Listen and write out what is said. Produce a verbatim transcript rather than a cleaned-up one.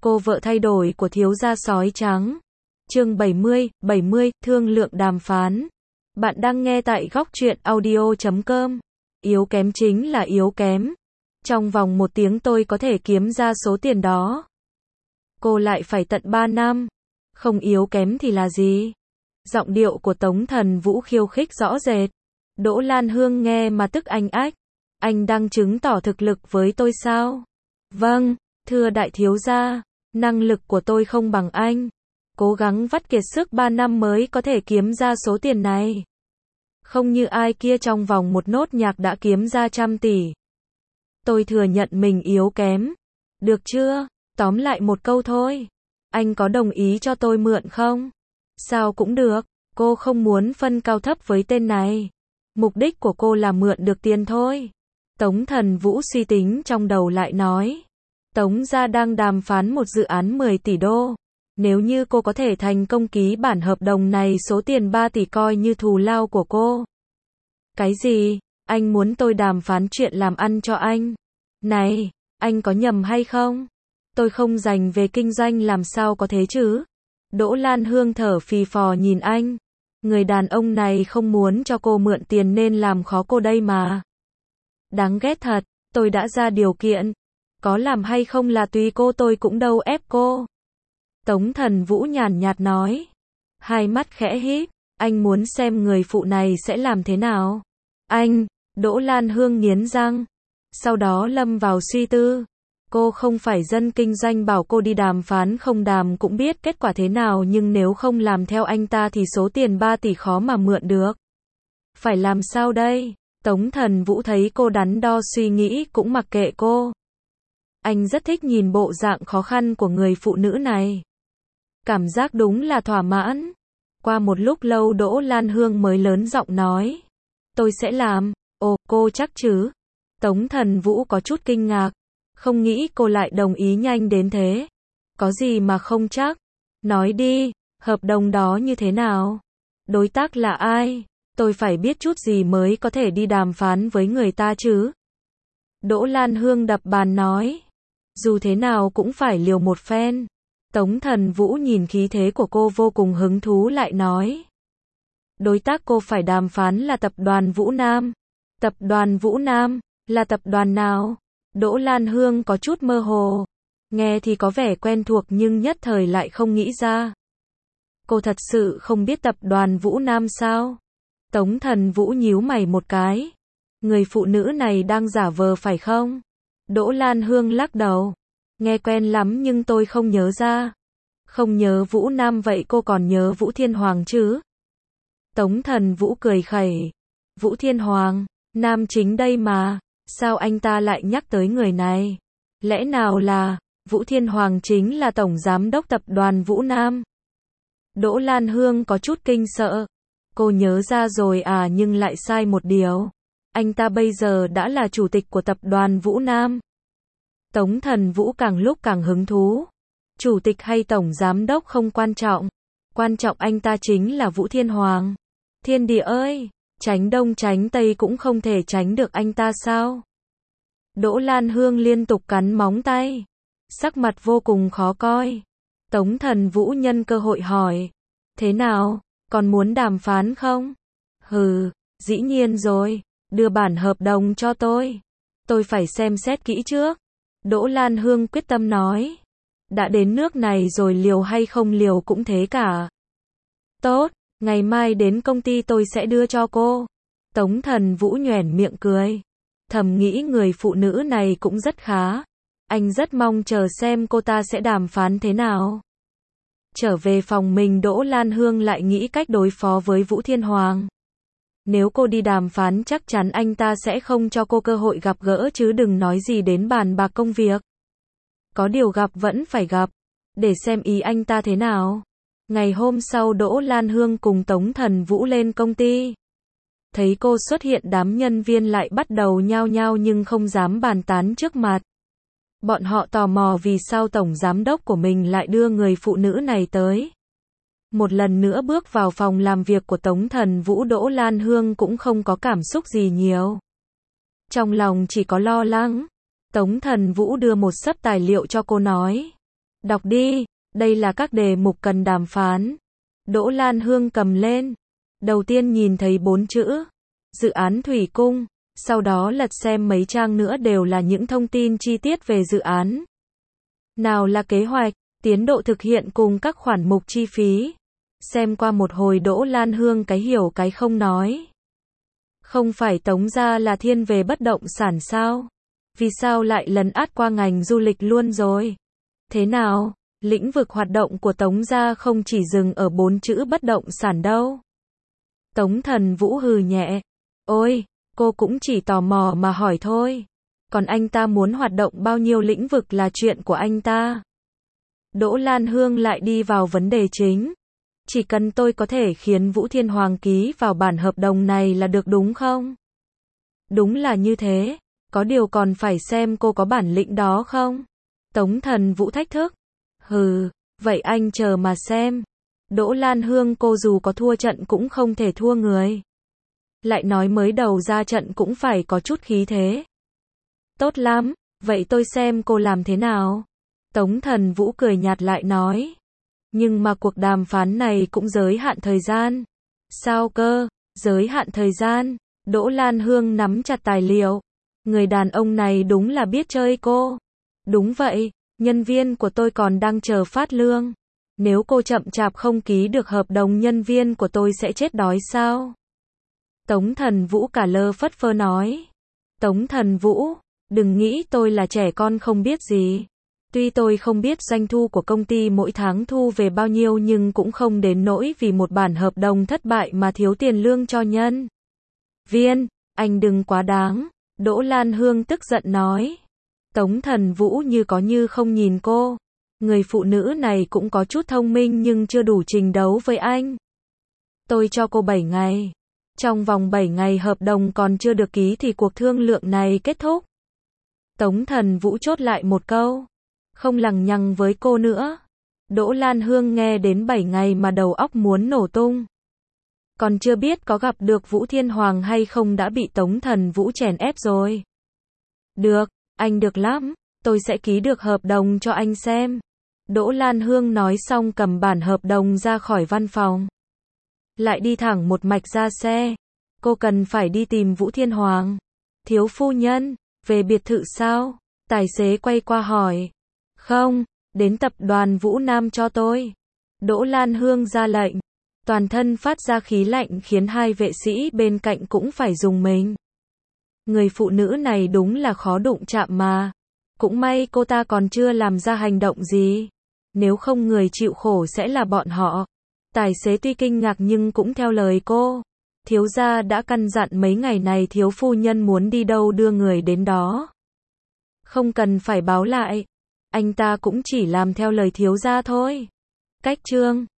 Cô vợ thay đổi của thiếu gia sói trắng. Chương bảy mươi, bảy mươi, thương lượng đàm phán. Bạn đang nghe tại góc truyện audio chấm com. Yếu kém chính là yếu kém. Trong vòng một tiếng tôi có thể kiếm ra số tiền đó. Cô lại phải tận ba năm. Không yếu kém thì là gì? Giọng điệu của Tống Thần Vũ khiêu khích rõ rệt. Đỗ Lan Hương nghe mà tức anh ách. Anh đang chứng tỏ thực lực với tôi sao? Vâng, thưa đại thiếu gia, năng lực của tôi không bằng anh. Cố gắng vắt kiệt sức ba năm mới có thể kiếm ra số tiền này. Không như ai kia trong vòng một nốt nhạc đã kiếm ra trăm tỷ. Tôi thừa nhận mình yếu kém. Được chưa? Tóm lại một câu thôi. Anh có đồng ý cho tôi mượn không? Sao cũng được, cô không muốn phân cao thấp với tên này. Mục đích của cô là mượn được tiền thôi. Tống Thần Vũ suy tính trong đầu lại nói. Tống gia đang đàm phán một dự án mười tỷ đô. Nếu như cô có thể thành công ký bản hợp đồng này, số tiền ba tỷ coi như thù lao của cô. Cái gì? Anh muốn tôi đàm phán chuyện làm ăn cho anh? Này, anh có nhầm hay không? Tôi không dành về kinh doanh, làm sao có thế chứ? Đỗ Lan Hương thở phì phò nhìn anh. Người đàn ông này không muốn cho cô mượn tiền nên làm khó cô đây mà. Đáng ghét thật, tôi đã ra điều kiện. Có làm hay không là tùy cô, tôi cũng đâu ép cô. Tống Thần Vũ nhàn nhạt nói. Hai mắt khẽ híp, anh muốn xem người phụ này sẽ làm thế nào. Anh, Đỗ Lan Hương nghiến răng. Sau đó lâm vào suy tư. Cô không phải dân kinh doanh, bảo cô đi đàm phán không đàm cũng biết kết quả thế nào, nhưng nếu không làm theo anh ta thì số tiền ba tỷ khó mà mượn được. Phải làm sao đây? Tống Thần Vũ thấy cô đắn đo suy nghĩ cũng mặc kệ cô. Anh rất thích nhìn bộ dạng khó khăn của người phụ nữ này. Cảm giác đúng là thỏa mãn. Qua một lúc lâu Đỗ Lan Hương mới lớn giọng nói. Tôi sẽ làm. Ồ, cô chắc chứ? Tống Thần Vũ có chút kinh ngạc. Không nghĩ cô lại đồng ý nhanh đến thế. Có gì mà không chắc? Nói đi, hợp đồng đó như thế nào? Đối tác là ai? Tôi phải biết chút gì mới có thể đi đàm phán với người ta chứ? Đỗ Lan Hương đập bàn nói. Dù thế nào cũng phải liều một phen. Tống Thần Vũ nhìn khí thế của cô vô cùng hứng thú lại nói. Đối tác cô phải đàm phán là tập đoàn Vũ Nam. Tập đoàn Vũ Nam, là tập đoàn nào? Đỗ Lan Hương có chút mơ hồ. Nghe thì có vẻ quen thuộc nhưng nhất thời lại không nghĩ ra. Cô thật sự không biết tập đoàn Vũ Nam sao? Tống Thần Vũ nhíu mày một cái. Người phụ nữ này đang giả vờ phải không? Đỗ Lan Hương lắc đầu. Nghe quen lắm nhưng tôi không nhớ ra. Không nhớ Vũ Nam vậy cô còn nhớ Vũ Thiên Hoàng chứ? Tống Thần Vũ cười khẩy. Vũ Thiên Hoàng, nam chính đây mà. Sao anh ta lại nhắc tới người này? Lẽ nào là Vũ Thiên Hoàng chính là tổng giám đốc tập đoàn Vũ Nam? Đỗ Lan Hương có chút kinh sợ. Cô nhớ ra rồi à, nhưng lại sai một điều. Anh ta bây giờ đã là chủ tịch của tập đoàn Vũ Nam. Tống Thần Vũ càng lúc càng hứng thú. Chủ tịch hay tổng giám đốc không quan trọng. Quan trọng anh ta chính là Vũ Thiên Hoàng. Thiên địa ơi! Tránh đông tránh tây cũng không thể tránh được anh ta sao? Đỗ Lan Hương liên tục cắn móng tay. Sắc mặt vô cùng khó coi. Tống Thần Vũ nhân cơ hội hỏi. Thế nào? Còn muốn đàm phán không? Hừ, dĩ nhiên rồi. Đưa bản hợp đồng cho tôi. Tôi phải xem xét kỹ trước. Đỗ Lan Hương quyết tâm nói. Đã đến nước này rồi, liều hay không liều cũng thế cả. Tốt. Ngày mai đến công ty tôi sẽ đưa cho cô. Tống Thần Vũ nhoẻn miệng cười. Thầm nghĩ người phụ nữ này cũng rất khá. Anh rất mong chờ xem cô ta sẽ đàm phán thế nào. Trở về phòng mình, Đỗ Lan Hương lại nghĩ cách đối phó với Vũ Thiên Hoàng. Nếu cô đi đàm phán chắc chắn anh ta sẽ không cho cô cơ hội gặp gỡ, chứ đừng nói gì đến bàn bạc công việc. Có điều gặp vẫn phải gặp. Để xem ý anh ta thế nào. Ngày hôm sau Đỗ Lan Hương cùng Tống Thần Vũ lên công ty. Thấy cô xuất hiện, đám nhân viên lại bắt đầu nhao nhao nhưng không dám bàn tán trước mặt. Bọn họ tò mò vì sao tổng giám đốc của mình lại đưa người phụ nữ này tới. Một lần nữa bước vào phòng làm việc của Tống Thần Vũ, Đỗ Lan Hương cũng không có cảm xúc gì nhiều. Trong lòng chỉ có lo lắng. Tống Thần Vũ đưa một xấp tài liệu cho cô nói. Đọc đi, đây là các đề mục cần đàm phán. Đỗ Lan Hương cầm lên. Đầu tiên nhìn thấy bốn chữ, dự án thủy cung, sau đó lật xem mấy trang nữa đều là những thông tin chi tiết về dự án. Nào là kế hoạch, tiến độ thực hiện cùng các khoản mục chi phí. Xem qua một hồi Đỗ Lan Hương cái hiểu cái không nói. Không phải Tống gia là thiên về bất động sản sao? Vì sao lại lấn át qua ngành du lịch luôn rồi? Thế nào, lĩnh vực hoạt động của Tống gia không chỉ dừng ở bốn chữ bất động sản đâu. Tống Thần Vũ hừ nhẹ. Ôi, cô cũng chỉ tò mò mà hỏi thôi. Còn anh ta muốn hoạt động bao nhiêu lĩnh vực là chuyện của anh ta. Đỗ Lan Hương lại đi vào vấn đề chính. Chỉ cần tôi có thể khiến Vũ Thiên Hoàng ký vào bản hợp đồng này là được đúng không? Đúng là như thế, có điều còn phải xem cô có bản lĩnh đó không? Tống Thần Vũ thách thức. Hừ, vậy anh chờ mà xem. Đỗ Lan Hương cô dù có thua trận cũng không thể thua người. Lại nói mới đầu ra trận cũng phải có chút khí thế. Tốt lắm, vậy tôi xem cô làm thế nào. Tống Thần Vũ cười nhạt lại nói. Nhưng mà cuộc đàm phán này cũng giới hạn thời gian. Sao cơ, giới hạn thời gian? Đỗ Lan Hương nắm chặt tài liệu. Người đàn ông này đúng là biết chơi cô. Đúng vậy, nhân viên của tôi còn đang chờ phát lương. Nếu cô chậm chạp không ký được hợp đồng nhân viên của tôi sẽ chết đói sao? Tống Thần Vũ cả lơ phất phơ nói. Tống Thần Vũ, đừng nghĩ tôi là trẻ con không biết gì. Tuy tôi không biết doanh thu của công ty mỗi tháng thu về bao nhiêu nhưng cũng không đến nỗi vì một bản hợp đồng thất bại mà thiếu tiền lương cho nhân viên. Anh đừng quá đáng. Đỗ Lan Hương tức giận nói. Tống Thần Vũ như có như không nhìn cô. Người phụ nữ này cũng có chút thông minh nhưng chưa đủ trình đấu với anh. Tôi cho cô bảy ngày. Trong vòng bảy ngày hợp đồng còn chưa được ký thì cuộc thương lượng này kết thúc. Tống Thần Vũ chốt lại một câu. Không lằng nhằng với cô nữa. Đỗ Lan Hương nghe đến bảy ngày mà đầu óc muốn nổ tung. Còn chưa biết có gặp được Vũ Thiên Hoàng hay không đã bị Tống Thần Vũ chèn ép rồi. Được, anh được lắm, tôi sẽ ký được hợp đồng cho anh xem. Đỗ Lan Hương nói xong cầm bản hợp đồng ra khỏi văn phòng. Lại đi thẳng một mạch ra xe. Cô cần phải đi tìm Vũ Thiên Hoàng. Thiếu phu nhân, về biệt thự sao? Tài xế quay qua hỏi. Không, đến tập đoàn Vũ Nam cho tôi. Đỗ Lan Hương ra lệnh. Toàn thân phát ra khí lạnh khiến hai vệ sĩ bên cạnh cũng phải rùng mình. Người phụ nữ này đúng là khó đụng chạm mà. Cũng may cô ta còn chưa làm ra hành động gì. Nếu không người chịu khổ sẽ là bọn họ. Tài xế tuy kinh ngạc nhưng cũng theo lời cô. Thiếu gia đã căn dặn mấy ngày này thiếu phu nhân muốn đi đâu đưa người đến đó. Không cần phải báo lại. Anh ta cũng chỉ làm theo lời thiếu gia thôi. Cách chương